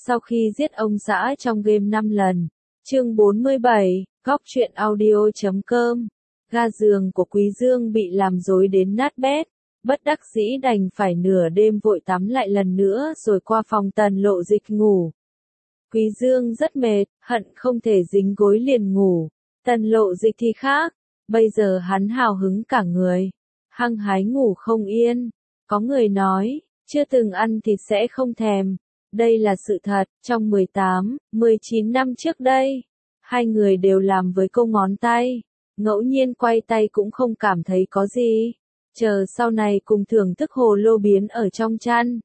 Sau khi giết ông xã trong game 5 lần. Chương 47, Góc truyện audio.com. Ga giường của Quý Dương bị làm rối đến nát bét, bất đắc dĩ đành phải nửa đêm vội tắm lại lần nữa rồi qua phòng Tần Lộ Dịch ngủ. Quý Dương rất mệt, hận không thể dính gối liền ngủ. Tần Lộ Dịch thì khác, bây giờ hắn hào hứng cả người, hăng hái ngủ không yên. Có người nói, chưa từng ăn thịt sẽ không thèm. Đây là sự thật, trong 18, 19 năm trước đây, hai người đều làm với câu ngón tay, ngẫu nhiên quay tay cũng không cảm thấy có gì. Chờ sau này cùng thưởng thức hồ lô biến ở trong chăn,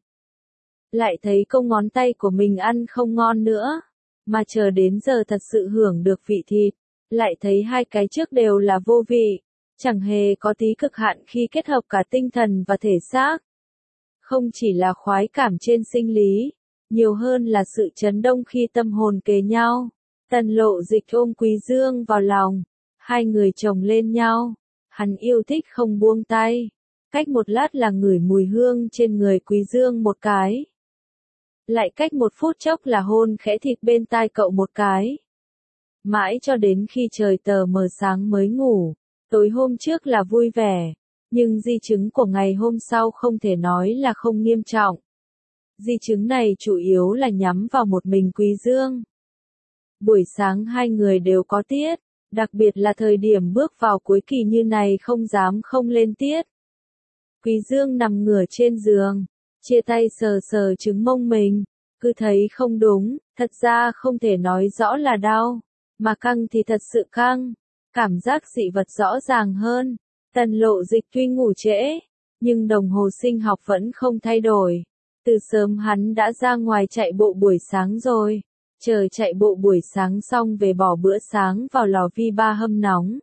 lại thấy câu ngón tay của mình ăn không ngon nữa, mà chờ đến giờ thật sự hưởng được vị thịt, lại thấy hai cái trước đều là vô vị, chẳng hề có tí cực hạn khi kết hợp cả tinh thần và thể xác. Không chỉ là khoái cảm trên sinh lý, nhiều hơn là sự chấn động khi tâm hồn kề nhau. Tần Lộ Dịch ôm Quý Dương vào lòng, hai người chồng lên nhau, hắn yêu thích không buông tay. Cách một lát là ngửi mùi hương trên người Quý Dương một cái. Lại cách một phút chốc là hôn khẽ thịt bên tai cậu một cái. Mãi cho đến khi trời tờ mờ sáng mới ngủ. Tối hôm trước là vui vẻ, nhưng di chứng của ngày hôm sau không thể nói là không nghiêm trọng. Di chứng này chủ yếu là nhắm vào một mình Quý Dương. Buổi sáng hai người đều có tiết, đặc biệt là thời điểm bước vào cuối kỳ như này không dám không lên tiết. Quý Dương nằm ngửa trên giường, chia tay sờ sờ trứng mông mình, cứ thấy không đúng, thật ra không thể nói rõ là đau, mà căng thì thật sự căng, cảm giác dị vật rõ ràng hơn. Tần Lộ Dịch tuy ngủ trễ, nhưng đồng hồ sinh học vẫn không thay đổi. Từ sớm hắn đã ra ngoài chạy bộ buổi sáng rồi, chờ chạy bộ buổi sáng xong về bỏ bữa sáng vào lò vi ba hâm nóng.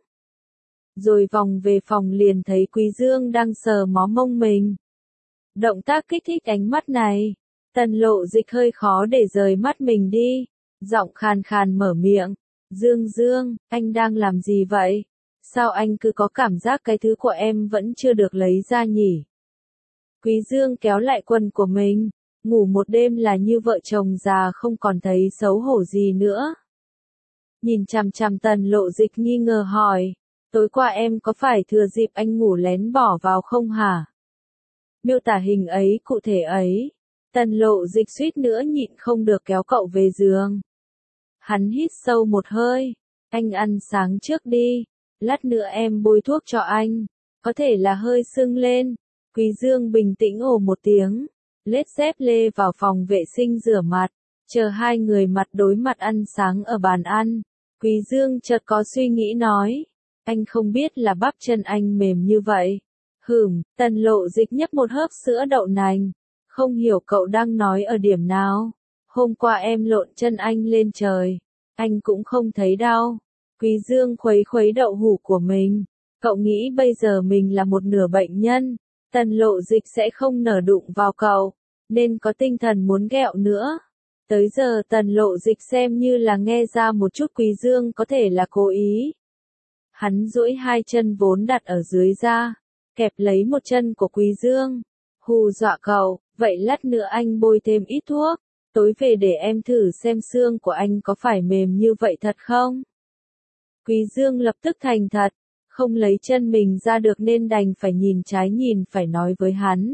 Rồi vòng về phòng liền thấy Quý Dương đang sờ mó mông mình. Động tác kích thích ánh mắt này, Tần Lộ Dịch hơi khó để rời mắt mình đi, giọng khàn khàn mở miệng, Dương Dương, anh đang làm gì vậy? Sao anh cứ có cảm giác cái thứ của em vẫn chưa được lấy ra nhỉ? Quý Dương kéo lại quần của mình, ngủ một đêm là như vợ chồng già không còn thấy xấu hổ gì nữa. Nhìn chằm chằm Tần Lộ Dịch nghi ngờ hỏi, tối qua em có phải thừa dịp anh ngủ lén bỏ vào không hả? Miêu tả hình ấy cụ thể ấy, Tần Lộ Dịch suýt nữa nhịn không được kéo cậu về giường. Hắn hít sâu một hơi, anh ăn sáng trước đi, lát nữa em bôi thuốc cho anh, có thể là hơi sưng lên. Quý Dương bình tĩnh ồ một tiếng, lết dép lê vào phòng vệ sinh rửa mặt, chờ hai người mặt đối mặt ăn sáng ở bàn ăn. Quý Dương chợt có suy nghĩ nói, anh không biết là bắp chân anh mềm như vậy. Tần Lộ Dịch nhấp một hớp sữa đậu nành, không hiểu cậu đang nói ở điểm nào. Hôm qua em lộn chân anh lên trời, anh cũng không thấy đau. Quý Dương khuấy khuấy đậu hũ của mình, cậu nghĩ bây giờ mình là một nửa bệnh nhân, Tần Lộ Dịch sẽ không nở đụng vào cậu, nên có tinh thần muốn ghẹo nữa. Tới giờ Tần Lộ Dịch xem như là nghe ra một chút Quý Dương có thể là cố ý. Hắn duỗi hai chân vốn đặt ở dưới ra, kẹp lấy một chân của Quý Dương, hù dọa cậu, vậy lát nữa anh bôi thêm ít thuốc, tối về để em thử xem xương của anh có phải mềm như vậy thật không? Quý Dương lập tức thành thật, không lấy chân mình ra được nên đành phải nhìn trái nhìn phải nói với hắn.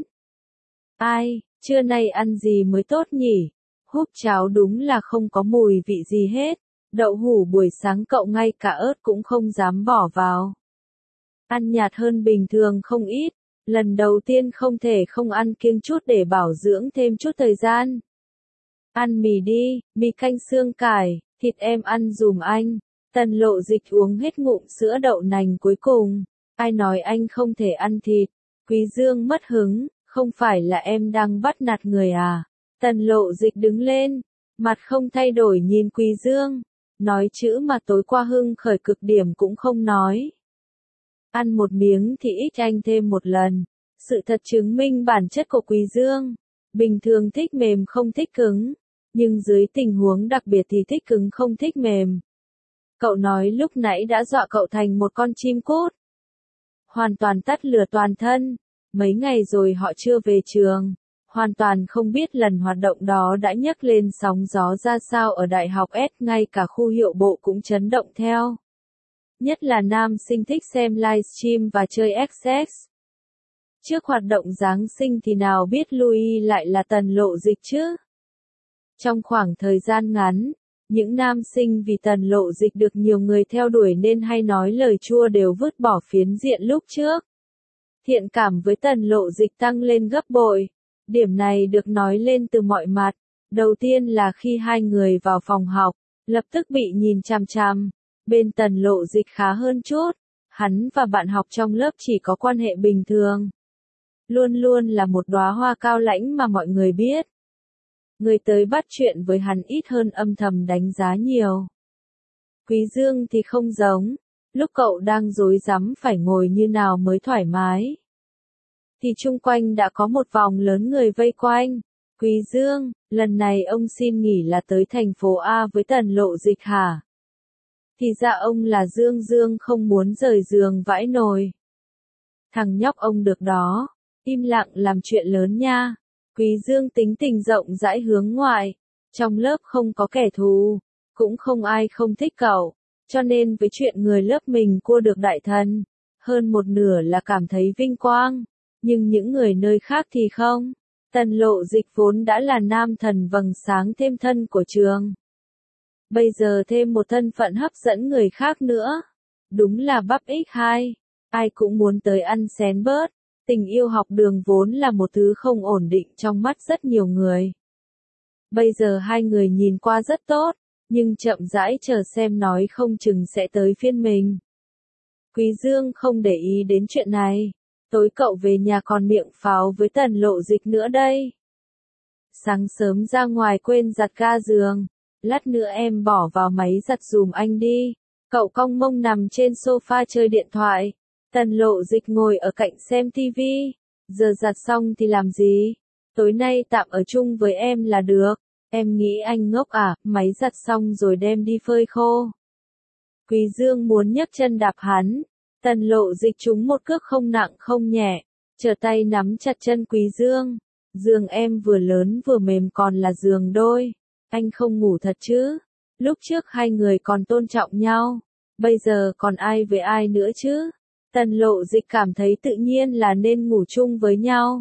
Ai, trưa nay ăn gì mới tốt nhỉ? Húp cháo đúng là không có mùi vị gì hết, đậu hũ buổi sáng cậu ngay cả ớt cũng không dám bỏ vào. Ăn nhạt hơn bình thường không ít, lần đầu tiên không thể không ăn kiêng chút để bảo dưỡng thêm chút thời gian. Ăn mì đi, mì canh xương cải, thịt em ăn dùm anh. Tần Lộ Dịch uống hết ngụm sữa đậu nành cuối cùng. Ai nói anh không thể ăn thịt? Quý Dương mất hứng, không phải là em đang bắt nạt người à? Tần Lộ Dịch đứng lên, mặt không thay đổi nhìn Quý Dương, nói chữ mà tối qua hưng khởi cực điểm cũng không nói. Ăn một miếng thì ít anh thêm một lần. Sự thật chứng minh bản chất của Quý Dương. Bình thường thích mềm không thích cứng, nhưng dưới tình huống đặc biệt thì thích cứng không thích mềm. Cậu nói lúc nãy đã dọa cậu thành một con chim cút. Hoàn toàn tắt lửa toàn thân. Mấy ngày rồi họ chưa về trường. hoàn toàn không biết lần hoạt động đó đã nhấc lên sóng gió ra sao ở Đại học S, ngay cả khu hiệu bộ cũng chấn động theo. Nhất là nam sinh thích xem livestream và chơi XX. Trước hoạt động Giáng sinh thì nào biết Louis lại là Tần Lộ Dịch chứ? Trong khoảng thời gian ngắn, những nam sinh vì Tần Lộ Dịch được nhiều người theo đuổi nên hay nói lời chua đều vứt bỏ phiến diện lúc trước. Thiện cảm với Tần Lộ Dịch tăng lên gấp bội. Điểm này được nói lên từ mọi mặt. Đầu tiên là khi hai người vào phòng học, lập tức bị nhìn chằm chằm. Bên Tần Lộ Dịch khá hơn chút. Hắn và bạn học trong lớp chỉ có quan hệ bình thường. Luôn luôn là một đóa hoa cao lãnh mà mọi người biết. Người tới bắt chuyện với hắn ít hơn âm thầm đánh giá nhiều. Quý Dương thì không giống. Lúc cậu đang rối rắm phải ngồi như nào mới thoải mái, thì chung quanh đã có một vòng lớn người vây quanh. Quý Dương, lần này ông xin nghỉ là tới thành phố A với Tần Lộ Dịch hả? Thì ra ông là Dương Dương không muốn rời giường vãi nồi. Thằng nhóc ông được đó, im lặng làm chuyện lớn nha. Quý Dương tính tình rộng rãi hướng ngoại, trong lớp không có kẻ thù, cũng không ai không thích cậu, cho nên với chuyện người lớp mình cua được đại thần, hơn một nửa là cảm thấy vinh quang. Nhưng những người nơi khác thì không. Tần Lộ Dịch vốn đã là nam thần vầng sáng thêm thân của trường. Bây giờ thêm một thân phận hấp dẫn người khác nữa. Đúng là bắp X2. Ai cũng muốn tới ăn xén bớt. Tình yêu học đường vốn là một thứ không ổn định trong mắt rất nhiều người. Bây giờ hai người nhìn qua rất tốt, nhưng chậm rãi chờ xem nói không chừng sẽ tới phiên mình. Quý Dương không để ý đến chuyện này. Tối cậu về nhà còn miệng pháo với Tần Lộ Dịch nữa đây. Sáng sớm ra ngoài quên giặt ga giường. Lát nữa em bỏ vào máy giặt dùm anh đi. Cậu cong mông nằm trên sofa chơi điện thoại. Tần Lộ Dịch ngồi ở cạnh xem tivi. Giờ giặt xong thì làm gì? Tối nay tạm ở chung với em là được. Em nghĩ anh ngốc à, máy giặt xong rồi đem đi phơi khô. Quý Dương muốn nhấc chân đạp hắn. Tần Lộ Dịch trúng một cước không nặng không nhẹ, trở tay nắm chặt chân Quý Dương. Giường em vừa lớn vừa mềm còn là giường đôi. Anh không ngủ thật chứ? Lúc trước hai người còn tôn trọng nhau, bây giờ còn ai với ai nữa chứ? Tần Lộ Dịch cảm thấy tự nhiên là nên ngủ chung với nhau.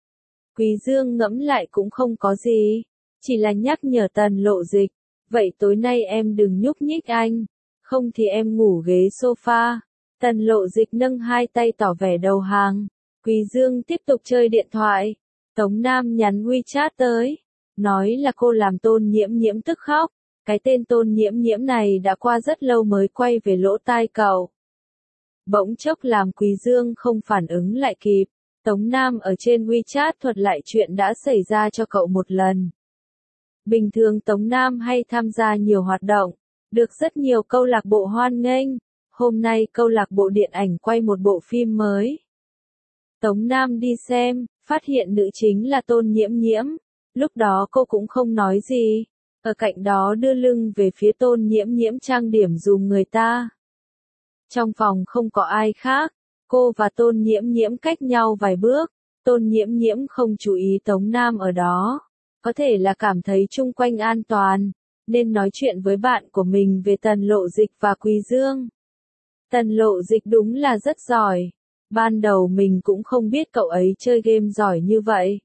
Quý Dương ngẫm lại cũng không có gì, chỉ là nhắc nhở Tần Lộ Dịch, vậy tối nay em đừng nhúc nhích anh, không thì em ngủ ghế sofa. Tần Lộ Dịch nâng hai tay tỏ vẻ đầu hàng. Quý Dương tiếp tục chơi điện thoại. Tống Nam nhắn WeChat tới, nói là cô làm Tôn Nhiễm Nhiễm tức khóc. Cái tên Tôn Nhiễm Nhiễm này đã qua rất lâu mới quay về lỗ tai cậu. Bỗng chốc làm Quý Dương không phản ứng lại kịp. Tống Nam ở trên WeChat thuật lại chuyện đã xảy ra cho cậu một lần. Bình thường Tống Nam hay tham gia nhiều hoạt động, được rất nhiều câu lạc bộ hoan nghênh. Hôm nay câu lạc bộ điện ảnh quay một bộ phim mới. Tống Nam đi xem, phát hiện nữ chính là Tôn Nhiễm Nhiễm. Lúc đó cô cũng không nói gì. Ở cạnh đó đưa lưng về phía Tôn Nhiễm Nhiễm trang điểm dùm người ta. Trong phòng không có ai khác. Cô và Tôn Nhiễm Nhiễm cách nhau vài bước. Tôn Nhiễm Nhiễm không chú ý Tống Nam ở đó. Có thể là cảm thấy chung quanh an toàn, nên nói chuyện với bạn của mình về Tần Lộ Dịch và Quý Dương. Tần Lộ Dịch đúng là rất giỏi. Ban đầu mình cũng không biết cậu ấy chơi game giỏi như vậy.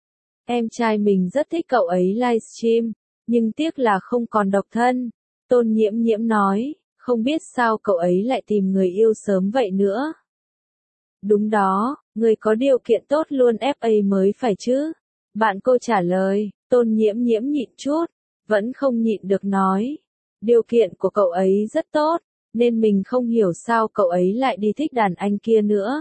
Em trai mình rất thích cậu ấy livestream, nhưng tiếc là không còn độc thân. Tôn Nhiễm Nhiễm nói, không biết sao cậu ấy lại tìm người yêu sớm vậy nữa. Đúng đó, người có điều kiện tốt luôn FA mới phải chứ. Bạn cô trả lời. Tôn Nhiễm Nhiễm nhịn chút, vẫn không nhịn được nói. Điều kiện của cậu ấy rất tốt, nên mình không hiểu sao cậu ấy lại đi thích đàn anh kia nữa.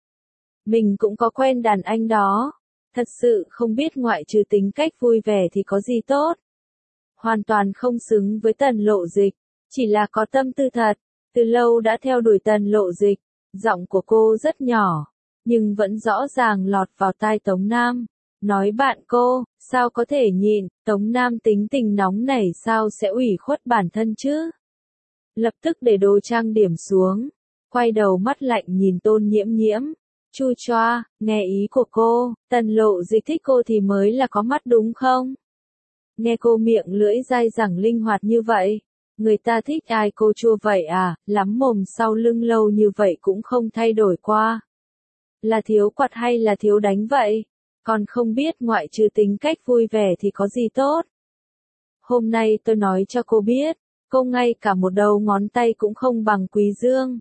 Mình cũng có quen đàn anh đó. Thật sự không biết ngoại trừ tính cách vui vẻ thì có gì tốt. Hoàn toàn không xứng với Tần Lộ Dịch, chỉ là có tâm tư thật. Từ lâu đã theo đuổi Tần Lộ Dịch. Giọng của cô rất nhỏ, nhưng vẫn rõ ràng lọt vào tai Tống Nam. Nói bạn cô, sao có thể nhịn, Tống Nam tính tình nóng nảy sao sẽ ủy khuất bản thân chứ? Lập tức để đồ trang điểm xuống, quay đầu mắt lạnh nhìn Tôn Nhiễm Nhiễm. Chu choa, nghe ý của cô, Tần Lộ Dịch thích cô thì mới là có mắt đúng không? Nghe cô miệng lưỡi dai dẳng linh hoạt như vậy. Người ta thích ai cô chua vậy à, lắm mồm sau lưng lâu như vậy cũng không thay đổi qua. Là thiếu quạt hay là thiếu đánh vậy? Còn không biết ngoại trừ tính cách vui vẻ thì có gì tốt. Hôm nay tôi nói cho cô biết, cô ngay cả một đầu ngón tay cũng không bằng Quý Dương.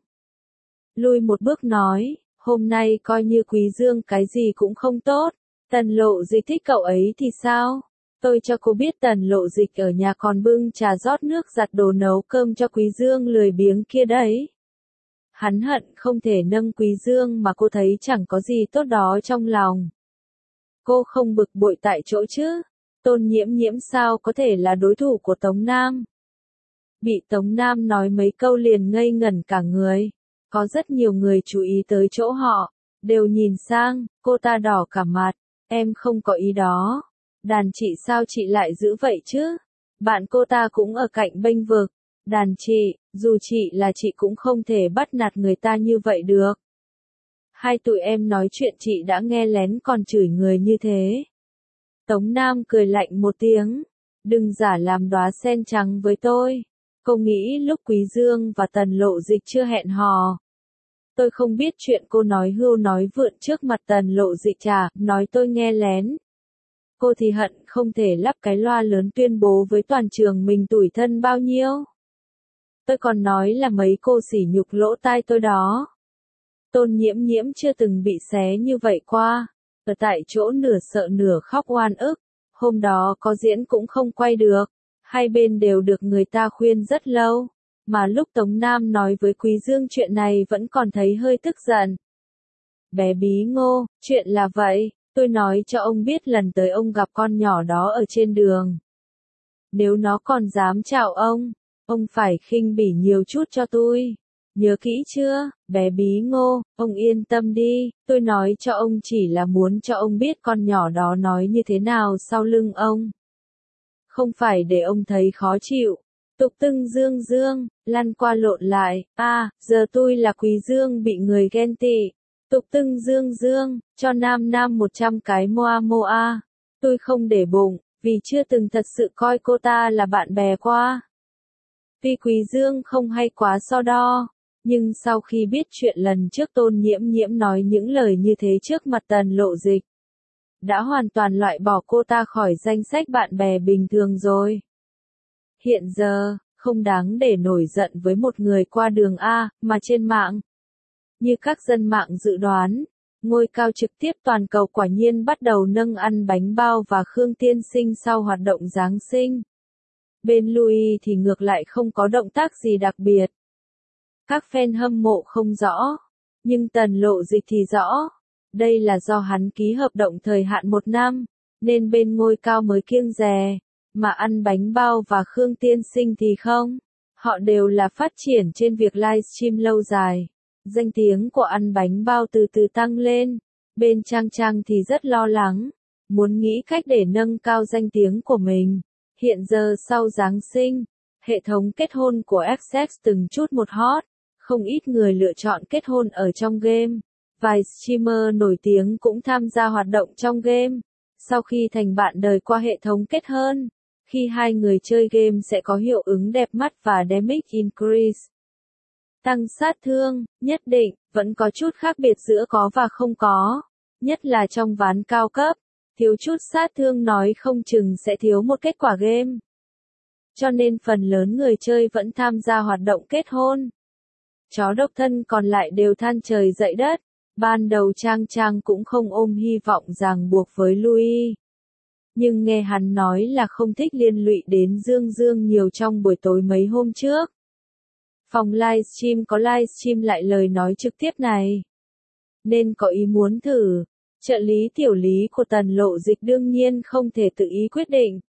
Lui một bước nói, hôm nay coi như Quý Dương cái gì cũng không tốt. Tần Lộ Dịch thích cậu ấy thì sao? Tôi cho cô biết Tần Lộ Dịch ở nhà còn bưng trà rót nước giặt đồ nấu cơm cho Quý Dương lười biếng kia đấy. Hắn hận không thể nâng Quý Dương mà cô thấy chẳng có gì tốt đó trong lòng. Cô không bực bội tại chỗ chứ? Tôn Nhiễm Nhiễm sao có thể là đối thủ của Tống Nam? Bị Tống Nam nói mấy câu liền ngây ngẩn cả người. Có rất nhiều người chú ý tới chỗ họ, đều nhìn sang, cô ta đỏ cả mặt. Em không có ý đó. Đàn chị sao chị lại giữ vậy chứ? Bạn cô ta cũng ở cạnh bênh vực. Đàn chị, dù chị là chị cũng không thể bắt nạt người ta như vậy được. Hai tụi em nói chuyện chị đã nghe lén còn chửi người như thế. Tống Nam cười lạnh một tiếng. Đừng giả làm đóa sen trắng với tôi. Cô nghĩ lúc Quý Dương và Tần Lộ Dịch chưa hẹn hò. Tôi không biết chuyện cô nói hưu nói vượn trước mặt Tần Lộ Dịch à, nói tôi nghe lén. Cô thì hận không thể lắp cái loa lớn tuyên bố với toàn trường mình tủi thân bao nhiêu. Tôi còn nói là mấy cô sỉ nhục lỗ tai tôi đó. Tôn Nhiễm Nhiễm chưa từng bị xé như vậy qua. Ở tại chỗ nửa sợ nửa khóc oan ức. Hôm đó có diễn cũng không quay được. Hai bên đều được người ta khuyên rất lâu. Mà lúc Tống Nam nói với Quý Dương chuyện này vẫn còn thấy hơi tức giận. Bé bí ngô, chuyện là vậy. Tôi nói cho ông biết lần tới ông gặp con nhỏ đó ở trên đường. Nếu nó còn dám chào ông phải khinh bỉ nhiều chút cho tôi. Nhớ kỹ chưa, bé bí ngô, ông yên tâm đi, tôi nói cho ông chỉ là muốn cho ông biết con nhỏ đó nói như thế nào sau lưng ông. Không phải để ông thấy khó chịu. Tục tưng dương dương, lăn qua lộn lại, giờ tôi là Quý Dương bị người ghen tị. Tục tưng dương dương, cho nam nam 100 cái moa moa. Tôi không để bụng, vì chưa từng thật sự coi cô ta là bạn bè qua. Tuy Quý Dương không hay quá so đo, nhưng sau khi biết chuyện lần trước Tôn Nhiễm Nhiễm nói những lời như thế trước mặt Tần Lộ Dịch, đã hoàn toàn loại bỏ cô ta khỏi danh sách bạn bè bình thường rồi. Hiện giờ, không đáng để nổi giận với một người qua đường A, mà trên mạng. Như các dân mạng dự đoán, ngôi cao trực tiếp toàn cầu quả nhiên bắt đầu nâng ăn bánh bao và Khương Tiên Sinh sau hoạt động Giáng sinh. Bên Louis thì ngược lại không có động tác gì đặc biệt. Các fan hâm mộ không rõ, nhưng Tần Lộ Dịch thì rõ. Đây là do hắn ký hợp đồng thời hạn 1 năm, nên bên ngôi cao mới kiêng dè, mà ăn bánh bao và Khương Tiên Sinh thì không. Họ đều là phát triển trên việc livestream lâu dài. Danh tiếng của ăn bánh bao từ từ tăng lên. Bên Trang Trang thì rất lo lắng, muốn nghĩ cách để nâng cao danh tiếng của mình. Hiện giờ sau Giáng sinh, hệ thống kết hôn của Access từng chút một hot, không ít người lựa chọn kết hôn ở trong game. Vài streamer nổi tiếng cũng tham gia hoạt động trong game. Sau khi thành bạn đời qua hệ thống kết hôn, khi hai người chơi game sẽ có hiệu ứng đẹp mắt và damage increase. Tăng sát thương, nhất định, vẫn có chút khác biệt giữa có và không có. Nhất là trong ván cao cấp, thiếu chút sát thương nói không chừng sẽ thiếu một kết quả game. Cho nên phần lớn người chơi vẫn tham gia hoạt động kết hôn. Chó độc thân còn lại đều than trời dậy đất. Ban đầu Trang Trang cũng không ôm hy vọng ràng buộc với Louis. Nhưng nghe hắn nói là không thích liên lụy đến Dương Dương nhiều trong buổi tối mấy hôm trước. Phòng livestream có livestream lại lời nói trực tiếp này. Nên có ý muốn thử. Trợ lý tiểu lý của Tần Lộ Dịch đương nhiên không thể tự ý quyết định.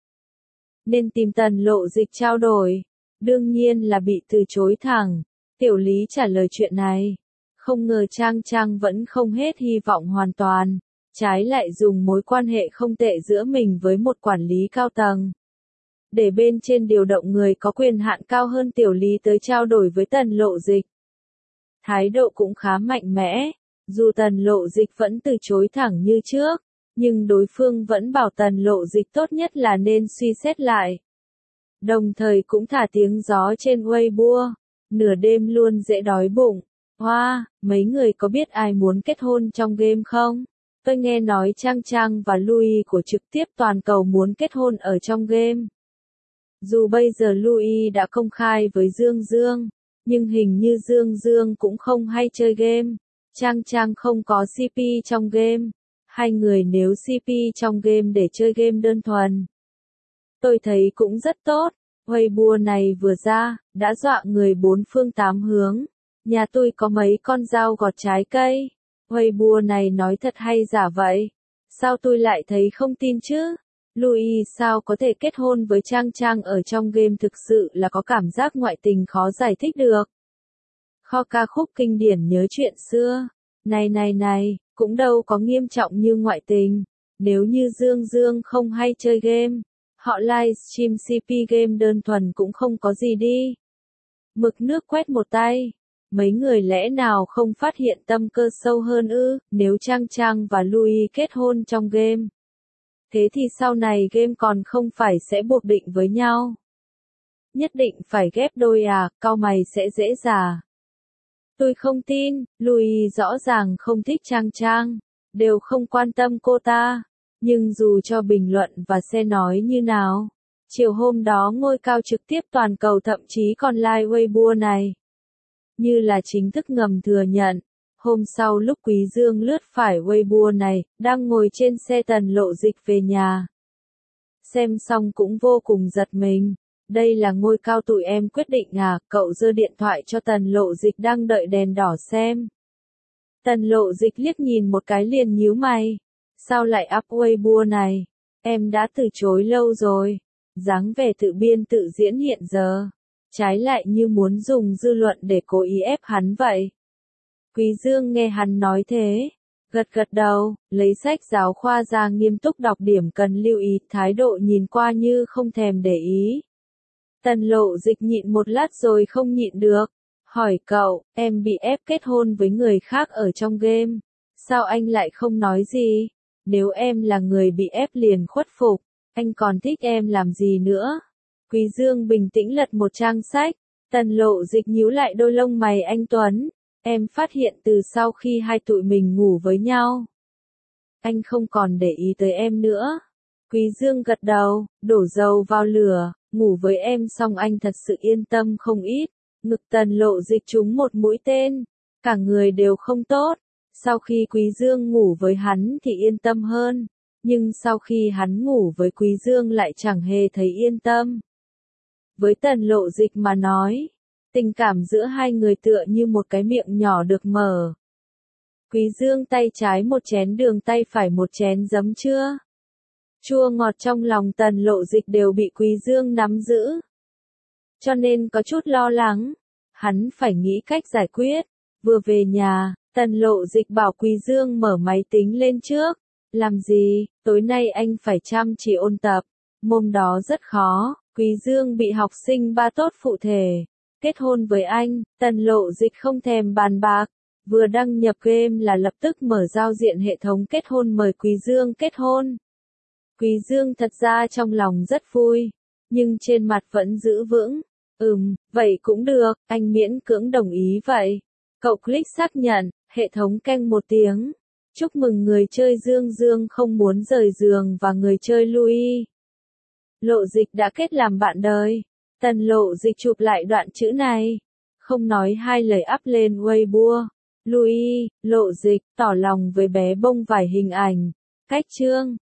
Nên tìm Tần Lộ Dịch trao đổi. Đương nhiên là bị từ chối thẳng. Tiểu lý trả lời chuyện này. Không ngờ Trang Trang vẫn không hết hy vọng hoàn toàn. Trái lại dùng mối quan hệ không tệ giữa mình với một quản lý cao tầng. Để bên trên điều động người có quyền hạn cao hơn tiểu lý tới trao đổi với Tần Lộ Dịch. Thái độ cũng khá mạnh mẽ. Dù Tần Lộ Dịch vẫn từ chối thẳng như trước, nhưng đối phương vẫn bảo Tần Lộ Dịch tốt nhất là nên suy xét lại. Đồng thời cũng thả tiếng gió trên Weibo, nửa đêm luôn dễ đói bụng. Hoa, mấy người có biết ai muốn kết hôn trong game không? Tôi nghe nói Trang Trang và Louis của trực tiếp toàn cầu muốn kết hôn ở trong game. Dù bây giờ Louis đã công khai với Dương Dương, nhưng hình như Dương Dương cũng không hay chơi game. Trang Trang không có CP trong game. Hai người nếu CP trong game để chơi game đơn thuần, tôi thấy cũng rất tốt. Weibo này vừa ra, đã dọa người bốn phương tám hướng. Nhà tôi có mấy con dao gọt trái cây. Weibo này nói thật hay giả vậy? Sao tôi lại thấy không tin chứ? Louis sao có thể kết hôn với Trang Trang ở trong game, thực sự là có cảm giác ngoại tình khó giải thích được. Kho ca khúc kinh điển nhớ chuyện xưa. Này, cũng đâu có nghiêm trọng như ngoại tình. Nếu như Dương Dương không hay chơi game, họ livestream CP game đơn thuần cũng không có gì đi. Mực nước quét một tay. Mấy người lẽ nào không phát hiện tâm cơ sâu hơn ư? Nếu Trang Trang và Louis kết hôn trong game, thế thì sau này game còn không phải sẽ buộc định với nhau. Nhất định phải ghép đôi à, cau mày sẽ dễ già. Tôi không tin, Louis rõ ràng không thích Trang Trang, đều không quan tâm cô ta. Nhưng dù cho bình luận và xe nói như nào, chiều hôm đó ngôi cao trực tiếp toàn cầu thậm chí còn live Weibo này, như là chính thức ngầm thừa nhận. Hôm sau lúc Quý Dương lướt phải Weibo này, đang ngồi trên xe Tần Lộ Dịch về nhà. Xem xong cũng vô cùng giật mình. Đây là ngôi cao tụi em quyết định à? Cậu giơ điện thoại cho Tần Lộ Dịch đang đợi đèn đỏ xem. Tần Lộ Dịch liếc nhìn một cái liền nhíu mày. Sao lại up Weibo này? Em đã từ chối lâu rồi. Dáng vẻ tự biên tự diễn hiện giờ. Trái lại như muốn dùng dư luận để cố ý ép hắn vậy. Quý Dương nghe hắn nói thế, gật đầu, lấy sách giáo khoa ra nghiêm túc đọc điểm cần lưu ý, thái độ nhìn qua như không thèm để ý. Tần Lộ Dịch nhịn một lát rồi không nhịn được, hỏi cậu, em bị ép kết hôn với người khác ở trong game, sao anh lại không nói gì? Nếu em là người bị ép liền khuất phục, anh còn thích em làm gì nữa? Quý Dương bình tĩnh lật một trang sách, Tần Lộ Dịch nhíu lại đôi lông mày anh Tuấn. Em phát hiện từ sau khi hai tụi mình ngủ với nhau, anh không còn để ý tới em nữa. Quý Dương gật đầu, đổ dầu vào lửa, ngủ với em xong anh thật sự yên tâm không ít. Ngực Tần Lộ Dịch trúng một mũi tên, cả người đều không tốt. Sau khi Quý Dương ngủ với hắn thì yên tâm hơn, nhưng sau khi hắn ngủ với Quý Dương lại chẳng hề thấy yên tâm. Với Tần Lộ Dịch mà nói, tình cảm giữa hai người tựa như một cái miệng nhỏ được mở. Quý Dương tay trái một chén đường, tay phải một chén giấm chưa. Chua ngọt trong lòng Tần Lộ Dịch đều bị Quý Dương nắm giữ. Cho nên có chút lo lắng, hắn phải nghĩ cách giải quyết. Vừa về nhà, Tần Lộ Dịch bảo Quý Dương mở máy tính lên trước. Làm gì, tối nay anh phải chăm chỉ ôn tập, môn đó rất khó. Quý Dương bị học sinh ba tốt phụ thể. Kết hôn với anh, Tần Lộ Dịch không thèm bàn bạc, vừa đăng nhập game là lập tức mở giao diện hệ thống kết hôn mời Quý Dương kết hôn. Quý Dương thật ra trong lòng rất vui, nhưng trên mặt vẫn giữ vững. Vậy cũng được, anh miễn cưỡng đồng ý vậy. Cậu click xác nhận, hệ thống keng một tiếng. Chúc mừng người chơi Dương Dương không muốn rời giường và người chơi Louis. Lộ Dịch đã kết làm bạn đời. Tần Lộ Dịch chụp lại đoạn chữ này, không nói hai lời up lên Weibo. Louis, Lộ Dịch, tỏ lòng với bé bông vải hình ảnh. Cách chương